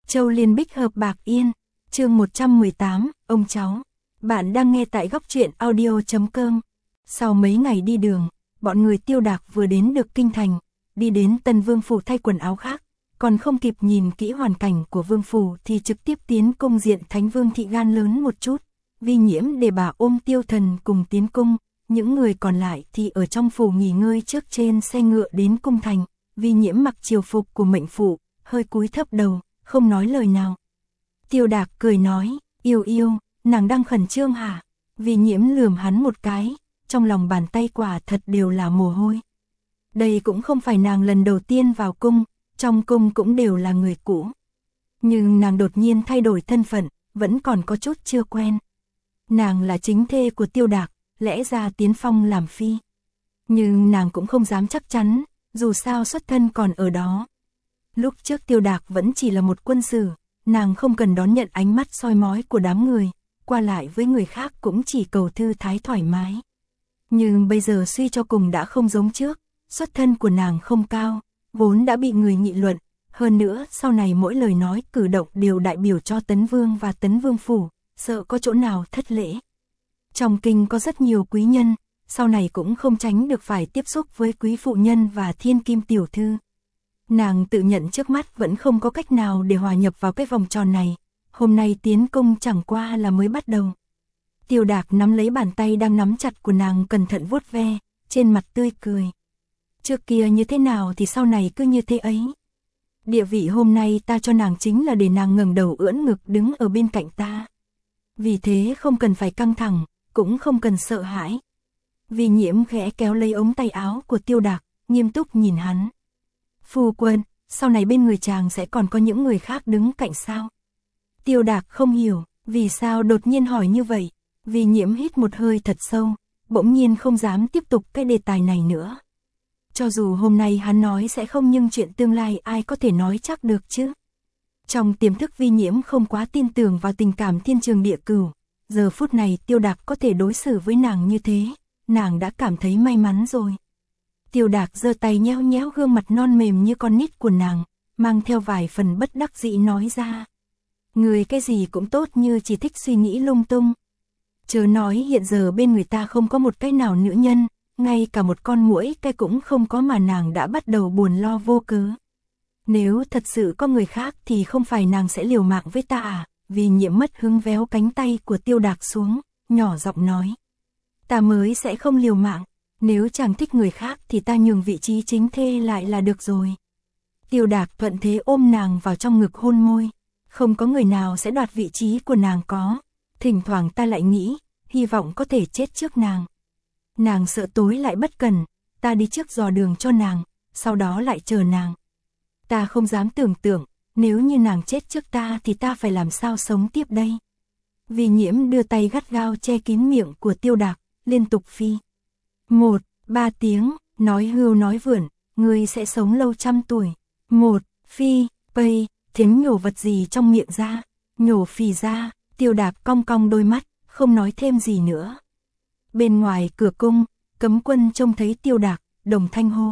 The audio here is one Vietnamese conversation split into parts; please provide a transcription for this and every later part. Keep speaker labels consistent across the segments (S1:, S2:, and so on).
S1: Châu Liên Bích Hợp Bạc Yên, chương 118, ông cháu. Bạn đang nghe tại góc truyện audio.com. Sau mấy ngày đi đường, bọn người Tiêu Đạc vừa đến được kinh thành, đi đến Tân Vương phủ thay quần áo khác, còn không kịp nhìn kỹ hoàn cảnh của vương phủ thì trực tiếp tiến cung diện Thánh Vương thị gan lớn một chút. Vi Nhiễm để bà ôm Tiêu Thần cùng tiến cung, những người còn lại thì ở trong phủ nghỉ ngơi trước trên xe ngựa đến cung thành. Vi Nhiễm mặc triều phục của mệnh phủ, hơi cúi thấp đầu, không nói lời nào. Tiêu Đạc cười nói, yêu yêu, nàng đang khẩn trương hả? Vi Nhiễm lườm hắn một cái, trong lòng bàn tay quả thật đều là mồ hôi. Đây cũng không phải nàng lần đầu tiên vào cung, trong cung cũng đều là người cũ. Nhưng nàng đột nhiên thay đổi thân phận, vẫn còn có chút chưa quen. Nàng là chính thê của Tiêu Đạc, lẽ ra tiến phong làm phi. Nhưng nàng cũng không dám chắc chắn, dù sao xuất thân còn ở đó. Lúc trước Tiêu Đạc vẫn chỉ là một quân sử, nàng không cần đón nhận ánh mắt soi mói của đám người, qua lại với người khác cũng chỉ cầu thư thái thoải mái. Nhưng bây giờ suy cho cùng đã không giống trước, xuất thân của nàng không cao, vốn đã bị người nghị luận, hơn nữa sau này mỗi lời nói cử động đều đại biểu cho Tấn Vương và Tấn Vương phủ, sợ có chỗ nào thất lễ. Trong kinh có rất nhiều quý nhân, sau này cũng không tránh được phải tiếp xúc với quý phụ nhân và thiên kim tiểu thư. Nàng tự nhận trước mắt vẫn không có cách nào để hòa nhập vào cái vòng tròn này, hôm nay tiến công chẳng qua là mới bắt đầu. Tiêu Đạc nắm lấy bàn tay đang nắm chặt của nàng cẩn thận vuốt ve, trên mặt tươi cười. Trước kia như thế nào thì sau này cứ như thế ấy. Địa vị hôm nay ta cho nàng chính là để nàng ngẩng đầu ưỡn ngực đứng ở bên cạnh ta. Vì thế không cần phải căng thẳng, cũng không cần sợ hãi. Vi Nhiễm khẽ kéo lấy ống tay áo của Tiêu Đạc, nghiêm túc nhìn hắn. Phu quân, sau này bên người chàng sẽ còn có những người khác đứng cạnh sao? Tiêu Đạc không hiểu, vì sao đột nhiên hỏi như vậy. Vi Nhiễm hít một hơi thật sâu, bỗng nhiên không dám tiếp tục cái đề tài này nữa. Cho dù hôm nay hắn nói sẽ không nhưng chuyện tương lai ai có thể nói chắc được chứ. Trong tiềm thức Vi Nhiễm không quá tin tưởng vào tình cảm thiên trường địa cửu. Giờ phút này Tiêu Đạc có thể đối xử với nàng như thế, nàng đã cảm thấy may mắn rồi. Tiêu Đạc giơ tay nhéo nhéo gương mặt non mềm như con nít của nàng, mang theo vài phần bất đắc dĩ nói ra. Người cái gì cũng tốt như chỉ thích suy nghĩ lung tung. Chớ nói hiện giờ bên người ta không có một cái nào nữ nhân, ngay cả một con muỗi cái cũng không có mà nàng đã bắt đầu buồn lo vô cớ. Nếu thật sự có người khác thì không phải nàng sẽ liều mạng với ta à? Vì Nhiễm mất hứng véo cánh tay của Tiêu Đạc xuống, nhỏ giọng nói. Ta mới sẽ không liều mạng, nếu chàng thích người khác thì ta nhường vị trí chính thê lại là được rồi. Tiêu Đạc thuận thế ôm nàng vào trong ngực hôn môi, không có người nào sẽ đoạt vị trí của nàng có. Thỉnh thoảng ta lại nghĩ, hy vọng có thể chết trước nàng. Nàng sợ tối lại bất cẩn, ta đi trước dò đường cho nàng, sau đó lại chờ nàng. Ta không dám tưởng tượng, nếu như nàng chết trước ta thì ta phải làm sao sống tiếp đây. Vi Nhiễm đưa tay gắt gao che kín miệng của Tiêu Đạc, liên tục phi. 1, 3 tiếng, nói hưu nói vượn, ngươi sẽ sống lâu trăm tuổi. 1, phi, pây, tiếng nhổ vật gì trong miệng ra, nhổ phì ra. Tiêu Đạc cong cong đôi mắt, không nói thêm gì nữa. Bên ngoài cửa cung, cấm quân trông thấy Tiêu Đạc, đồng thanh hô.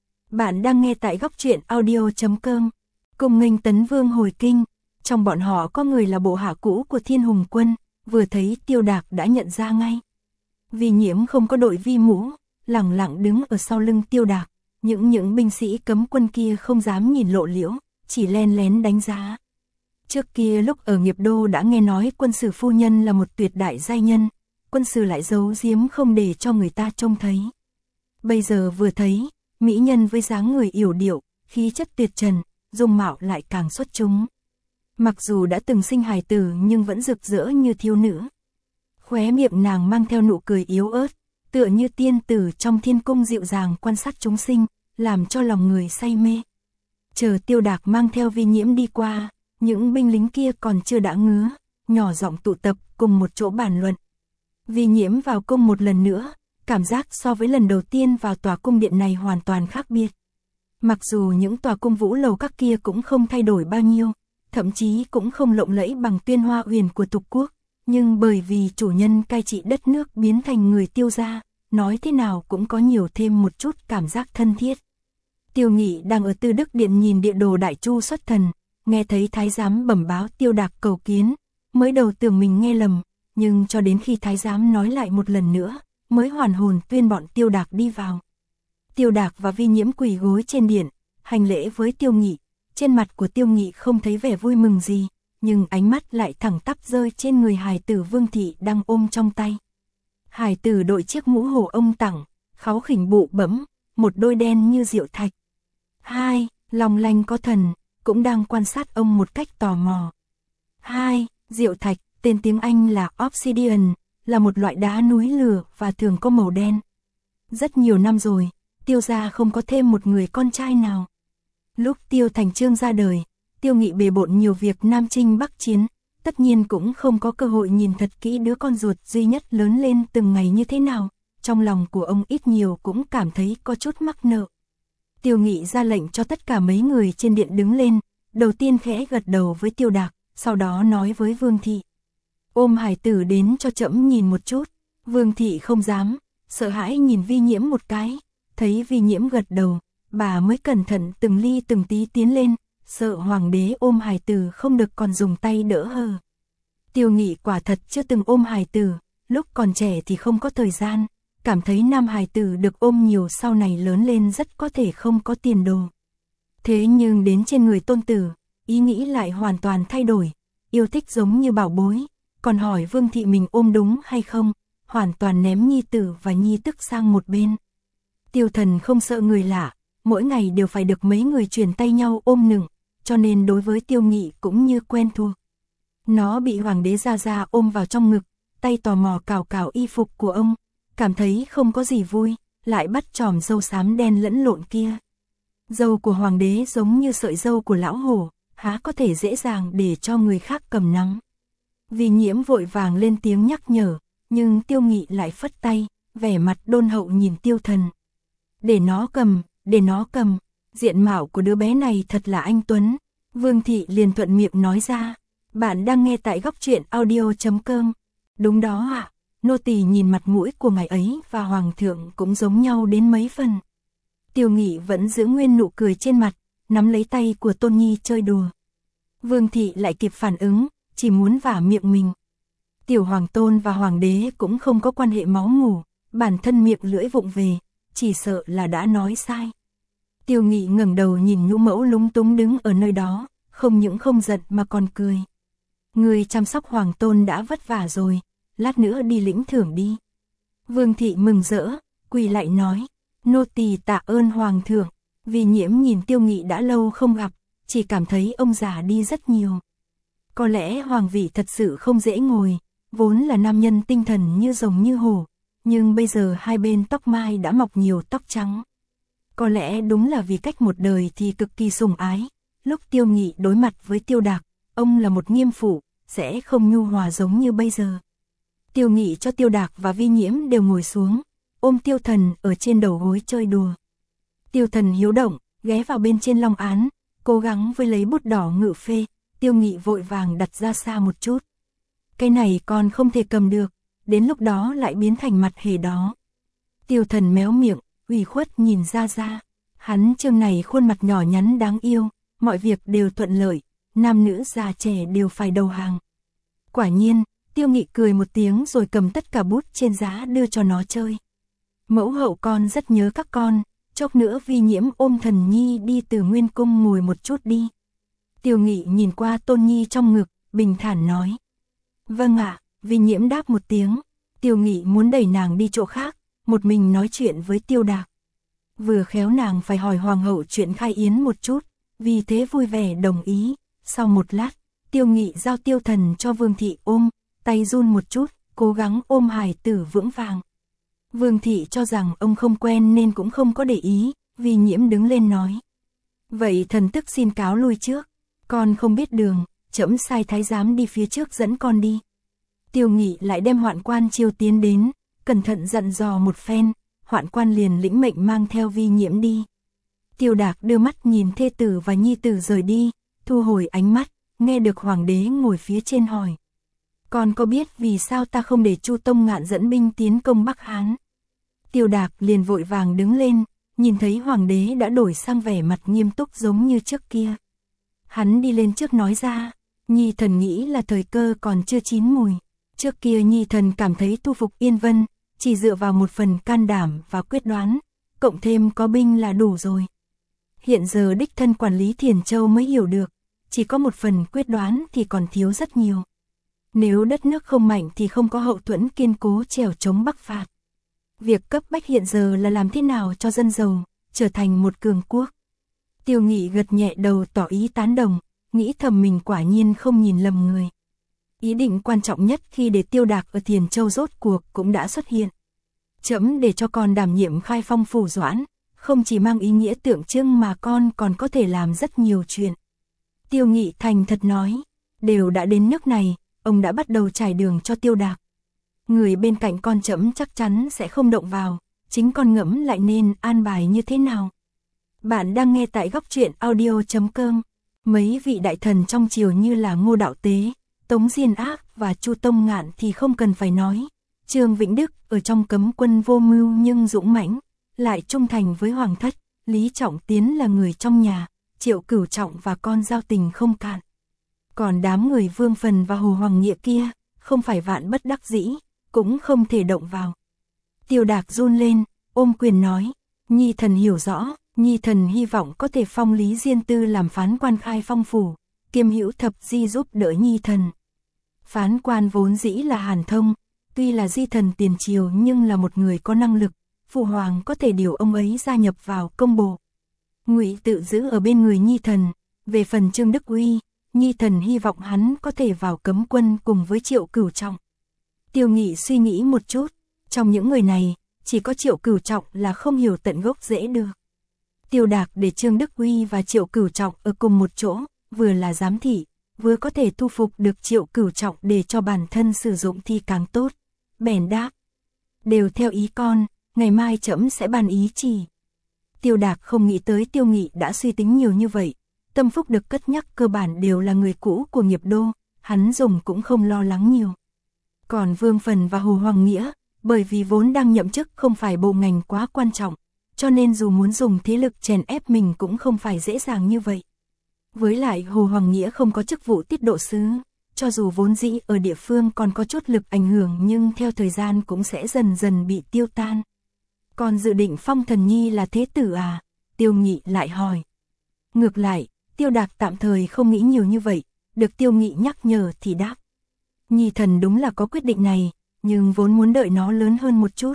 S1: Bạn đang nghe tại góc truyện audio.com. Cùng nghênh Tấn Vương hồi kinh, trong bọn họ có người là bộ hạ cũ của Thiên Hùng quân, vừa thấy Tiêu Đạc đã nhận ra ngay. Vi Nhiễm không có đội vi mũ, lẳng lặng đứng ở sau lưng Tiêu Đạc, những binh sĩ cấm quân kia không dám nhìn lộ liễu, chỉ len lén đánh giá. Trước kia lúc ở Nghiệp Đô đã nghe nói quân sử phu nhân là một tuyệt đại giai nhân, quân sử lại giấu giếm không để cho người ta trông thấy. Bây giờ vừa thấy, mỹ nhân với dáng người yểu điệu, khí chất tuyệt trần, dung mạo lại càng xuất chúng. Mặc dù đã từng sinh hài tử nhưng vẫn rực rỡ như thiếu nữ. Khóe miệng nàng mang theo nụ cười yếu ớt, tựa như tiên tử trong thiên cung dịu dàng quan sát chúng sinh, làm cho lòng người say mê. Chờ Tiêu Đạc mang theo Vi Nhiễm đi qua, những binh lính kia còn chưa đã ngứa, nhỏ giọng tụ tập cùng một chỗ bàn luận. Vi Nhiễm vào cung một lần nữa, cảm giác so với lần đầu tiên vào tòa cung điện này hoàn toàn khác biệt. Mặc dù những tòa cung vũ lầu các kia cũng không thay đổi bao nhiêu, thậm chí cũng không lộng lẫy bằng Tuyên Hoa Uyển của Tục Quốc, nhưng bởi vì chủ nhân cai trị đất nước biến thành người Tiêu gia, nói thế nào cũng có nhiều thêm một chút cảm giác thân thiết. Tiêu Nghị đang ở Tư Đức Điện nhìn địa đồ Đại Chu xuất thần, nghe thấy thái giám bẩm báo Tiêu Đạc cầu kiến, mới đầu tưởng mình nghe lầm, nhưng cho đến khi thái giám nói lại một lần nữa, mới hoàn hồn tuyên bọn Tiêu Đạc đi vào. Tiêu Đạc và Vi Nhiễm quỳ gối trên điện, hành lễ với Tiêu Nghị, trên mặt của Tiêu Nghị không thấy vẻ vui mừng gì, nhưng ánh mắt lại thẳng tắp rơi trên người hài tử Vương Thị đang ôm trong tay. Hài tử đội chiếc mũ hổ ông tặng, kháu khỉnh bụ bẫm, một đôi đen như diệu thạch. Hai, long lanh có thần, cũng đang quan sát ông một cách tò mò. Hai, diệu thạch, tên tiếng Anh là obsidian, là một loại đá núi lửa và thường có màu đen. Rất nhiều năm rồi, Tiêu gia không có thêm một người con trai nào. Lúc Tiêu Thành Chương ra đời, Tiêu Nghị bề bộn nhiều việc Nam Chinh Bắc Chiến, tất nhiên cũng không có cơ hội nhìn thật kỹ đứa con ruột duy nhất lớn lên từng ngày như thế nào, trong lòng của ông ít nhiều cũng cảm thấy có chút mắc nợ. Tiêu Nghị ra lệnh cho tất cả mấy người trên điện đứng lên, đầu tiên khẽ gật đầu với Tiêu Đạc, sau đó nói với Vương Thị. Ôm hài tử đến cho trẫm nhìn một chút. Vương Thị không dám, sợ hãi nhìn Vi Nhiễm một cái, thấy Vi Nhiễm gật đầu, bà mới cẩn thận từng ly từng tí tiến lên, sợ hoàng đế ôm hài tử không được còn dùng tay đỡ hờ. Tiêu Nghị quả thật chưa từng ôm hài tử, lúc còn trẻ thì không có thời gian, cảm thấy nam hài tử được ôm nhiều sau này lớn lên rất có thể không có tiền đồ. Thế nhưng đến trên người tôn tử, ý nghĩ lại hoàn toàn thay đổi, yêu thích giống như bảo bối, còn hỏi Vương Thị mình ôm đúng hay không, hoàn toàn ném nhi tử và nhi tức sang một bên. Tiêu Thần không sợ người lạ, mỗi ngày đều phải được mấy người truyền tay nhau ôm nựng, cho nên đối với Tiêu Nghị cũng như quen thuộc. Nó bị hoàng đế Gia ôm vào trong ngực, tay tò mò cào cào y phục của ông, cảm thấy không có gì vui, lại bắt chòm râu xám đen lẫn lộn kia. Râu của hoàng đế giống như sợi râu của lão hổ, há có thể dễ dàng để cho người khác cầm nắm. Vi Nhiễm vội vàng lên tiếng nhắc nhở, nhưng Tiêu Nghị lại phất tay, vẻ mặt đôn hậu nhìn Tiêu Thần. Để nó cầm, diện mạo của đứa bé này thật là anh tuấn. Vương Thị liền thuận miệng nói ra, bạn đang nghe tại góc truyện audio.com. Đúng đó ạ, nô tỳ nhìn mặt mũi của ngài ấy và hoàng thượng cũng giống nhau đến mấy phần. Tiêu Nghị vẫn giữ nguyên nụ cười trên mặt, nắm lấy tay của Tôn Nhi chơi đùa. Vương Thị lại kịp phản ứng, chỉ muốn vả miệng mình. Tiểu Hoàng Tôn và Hoàng đế cũng không có quan hệ máu mủ, bản thân miệng lưỡi vụng về, chỉ sợ là đã nói sai. Tiêu Nghị ngẩng đầu nhìn nhũ mẫu lúng túng đứng ở nơi đó, không những không giận mà còn cười. Người chăm sóc Hoàng Tôn đã vất vả rồi, lát nữa đi lĩnh thưởng đi. Vương Thị mừng rỡ, quỳ lại nói, nô tỳ tạ ơn Hoàng thượng. Vi Nhiễm nhìn Tiêu Nghị đã lâu không gặp, chỉ cảm thấy ông già đi rất nhiều. Có lẽ hoàng vị thật sự không dễ ngồi, vốn là nam nhân tinh thần như rồng như hổ, nhưng bây giờ hai bên tóc mai đã mọc nhiều tóc trắng. Có lẽ đúng là vì cách một đời thì cực kỳ sủng ái, lúc Tiêu Nghị đối mặt với Tiêu Đạc, ông là một nghiêm phụ, sẽ không nhu hòa giống như bây giờ. Tiêu Nghị cho Tiêu Đạc và Vi Nhiễm đều ngồi xuống, ôm Tiêu Thần ở trên đầu gối chơi đùa. Tiêu Thần hiếu động, ghé vào bên trên long án, cố gắng với lấy bút đỏ ngự phê. Tiêu Nghị vội vàng đặt ra xa một chút. Cái này còn không thể cầm được, đến lúc đó lại biến thành mặt hề đó. Tiêu Thần méo miệng, ủy khuất nhìn Gia. Hắn chương này khuôn mặt nhỏ nhắn đáng yêu, mọi việc đều thuận lợi, nam nữ già trẻ đều phải đầu hàng. Quả nhiên, Tiêu Nghị cười một tiếng rồi cầm tất cả bút trên giá đưa cho nó chơi. Mẫu hậu con rất nhớ các con, chốc nữa Vi Nhiễm ôm Thần Nhi đi từ Nguyên Cung ngồi một chút đi. Tiêu Nghị nhìn qua Tôn Nhi trong ngực, bình thản nói. Vâng ạ, Vi Nhiễm đáp một tiếng. Tiêu Nghị muốn đẩy nàng đi chỗ khác, một mình nói chuyện với Tiêu Đạc. Vừa khéo nàng phải hỏi hoàng hậu chuyện khai yến một chút, vì thế vui vẻ đồng ý. Sau một lát, Tiêu Nghị giao Tiêu Thần cho Vương Thị ôm, tay run một chút, cố gắng ôm hài tử vững vàng. Vương Thị cho rằng ông không quen nên cũng không có để ý, Vi Nhiễm đứng lên nói. Vậy thần tức xin cáo lui trước. Con không biết đường, trẫm sai thái giám đi phía trước dẫn con đi. Tiêu Nghị lại đem Hoạn Quan chiêu tiến đến, cẩn thận dặn dò một phen, Hoạn Quan liền lĩnh mệnh mang theo Vi Nhiễm đi. Tiêu Đạc đưa mắt nhìn thê tử và nhi tử rời đi, thu hồi ánh mắt, nghe được hoàng đế ngồi phía trên hỏi. Con có biết vì sao ta không để Chu Tông Ngạn dẫn binh tiến công Bắc Hán? Tiêu Đạc liền vội vàng đứng lên, nhìn thấy hoàng đế đã đổi sang vẻ mặt nghiêm túc giống như trước kia. Hắn đi lên trước nói ra, Nhi thần nghĩ là thời cơ còn chưa chín mùi. Trước kia Nhi thần cảm thấy thu phục Yên Vân, chỉ dựa vào một phần can đảm và quyết đoán, cộng thêm có binh là đủ rồi. Hiện giờ đích thân quản lý Thiền Châu mới hiểu được, chỉ có một phần quyết đoán thì còn thiếu rất nhiều. Nếu đất nước không mạnh thì không có hậu thuẫn kiên cố trèo chống Bắc phạt. Việc cấp bách hiện giờ là làm thế nào cho dân giàu, trở thành một cường quốc. Tiêu Nghị gật nhẹ đầu tỏ ý tán đồng, nghĩ thầm mình quả nhiên không nhìn lầm người. Ý định quan trọng nhất khi để Tiêu Đạc ở Thiền Châu rốt cuộc cũng đã xuất hiện. Trẫm để cho con đảm nhiệm Khai Phong phủ doãn, không chỉ mang ý nghĩa tượng trưng mà con còn có thể làm rất nhiều chuyện. Tiêu Nghị thành thật nói, đều đã đến nước này, ông đã bắt đầu trải đường cho Tiêu Đạc. Người bên cạnh con trẫm chắc chắn sẽ không động vào, chính con ngẫm lại nên an bài như thế nào. Bạn đang nghe tại góc truyện audio.com. Mấy vị đại thần trong triều như là Ngô Đạo Tế, Tống Diên Ác và Chu Tông Ngạn thì không cần phải nói. Trương Vĩnh Đức ở trong cấm quân vô mưu nhưng dũng mãnh, lại trung thành với Hoàng thất. Lý Trọng Tiến là người trong nhà, Triệu Cửu Trọng và con giao tình không cạn. Còn đám người Vương Phần và Hồ Hoàng Nghĩa kia, không phải vạn bất đắc dĩ, cũng không thể động vào. Tiêu Đạc run lên, ôm quyền nói, Nhi thần hiểu rõ, Nhi thần hy vọng có thể phong Lý Diên Tư làm phán quan Khai Phong phủ, kiêm hữu thập di giúp đỡ Nhi thần. Phán quan vốn dĩ là Hàn Thông, tuy là di thần tiền triều nhưng là một người có năng lực, phụ hoàng có thể điều ông ấy gia nhập vào công bộ. Ngụy tự giữ ở bên người Nhi thần, về phần Trương Đức Uy, Nhi thần hy vọng hắn có thể vào cấm quân cùng với Triệu Cửu Trọng. Tiêu Nghị suy nghĩ một chút, trong những người này, chỉ có Triệu Cửu Trọng là không hiểu tận gốc dễ được. Tiêu Đạc để Trương Đức Uy và Triệu Cửu Trọng ở cùng một chỗ, vừa là giám thị, vừa có thể thu phục được Triệu Cửu Trọng để cho bản thân sử dụng thì càng tốt. Bèn đáp, đều theo ý con, ngày mai trẫm sẽ ban ý chỉ. Tiêu Đạc không nghĩ tới Tiêu Nghị đã suy tính nhiều như vậy, tâm phúc được cất nhắc cơ bản đều là người cũ của nghiệp đô, hắn dùng cũng không lo lắng nhiều. Còn Vương Phần và Hồ Hoàng Nghĩa, bởi vì vốn đang nhậm chức không phải bộ ngành quá quan trọng, cho nên dù muốn dùng thế lực chèn ép mình cũng không phải dễ dàng như vậy. Với lại Hồ Hoàng Nghĩa không có chức vụ tiết độ sứ, cho dù vốn dĩ ở địa phương còn có chút lực ảnh hưởng nhưng theo thời gian cũng sẽ dần dần bị tiêu tan. Còn dự định phong Thần Nhi là thế tử à? Tiêu Nghị lại hỏi. Ngược lại, Tiêu Đạc tạm thời không nghĩ nhiều như vậy, được Tiêu Nghị nhắc nhở thì đáp. Nhi thần đúng là có quyết định này, nhưng vốn muốn đợi nó lớn hơn một chút.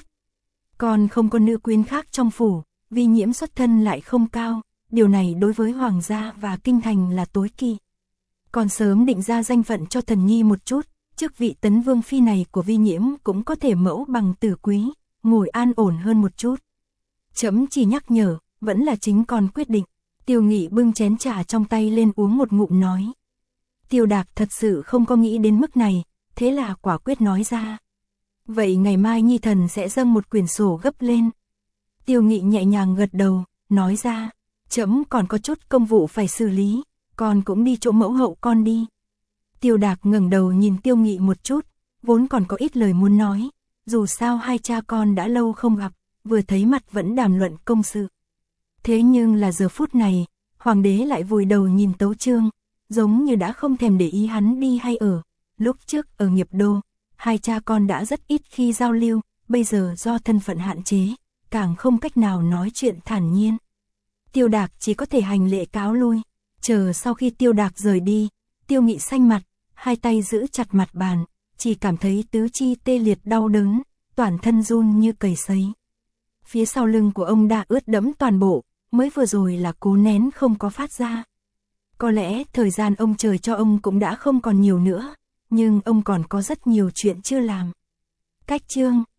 S1: Còn không có nữ quyến khác trong phủ, Vi Nhiễm xuất thân lại không cao, điều này đối với Hoàng gia và Kinh Thành là tối kỵ. Còn sớm định ra danh phận cho Thần Nhi một chút, chức vị tấn vương phi này của Vi Nhiễm cũng có thể mẫu bằng tử quý, ngồi an ổn hơn một chút. Trẫm chỉ nhắc nhở, vẫn là chính con quyết định. Tiêu Nghị bưng chén trà trong tay lên uống một ngụm nói. Tiêu Đạc thật sự không có nghĩ đến mức này, thế là quả quyết nói ra. Vậy ngày mai Nhi thần sẽ dâng một quyển sổ gấp lên. Tiêu Nghị nhẹ nhàng gật đầu, nói ra, trẫm còn có chút công vụ phải xử lý, con cũng đi chỗ mẫu hậu con đi. Tiêu Đạc ngẩng đầu nhìn Tiêu Nghị một chút, vốn còn có ít lời muốn nói, dù sao hai cha con đã lâu không gặp, vừa thấy mặt vẫn đàm luận công sự. Thế nhưng là giờ phút này, hoàng đế lại vùi đầu nhìn Tấu Chương, giống như đã không thèm để ý hắn đi hay ở. Lúc trước ở Nghiệp Đô, hai cha con đã rất ít khi giao lưu, bây giờ do thân phận hạn chế, càng không cách nào nói chuyện thản nhiên. Tiêu Đạc chỉ có thể hành lễ cáo lui, chờ sau khi Tiêu Đạc rời đi, Tiêu Nghị xanh mặt, hai tay giữ chặt mặt bàn, chỉ cảm thấy tứ chi tê liệt đau đớn, toàn thân run như cầy sấy. Phía sau lưng của ông đã ướt đẫm toàn bộ, mới vừa rồi là cố nén không có phát ra. Có lẽ thời gian ông trời cho ông cũng đã không còn nhiều nữa, nhưng ông còn có rất nhiều chuyện chưa làm. Cách chương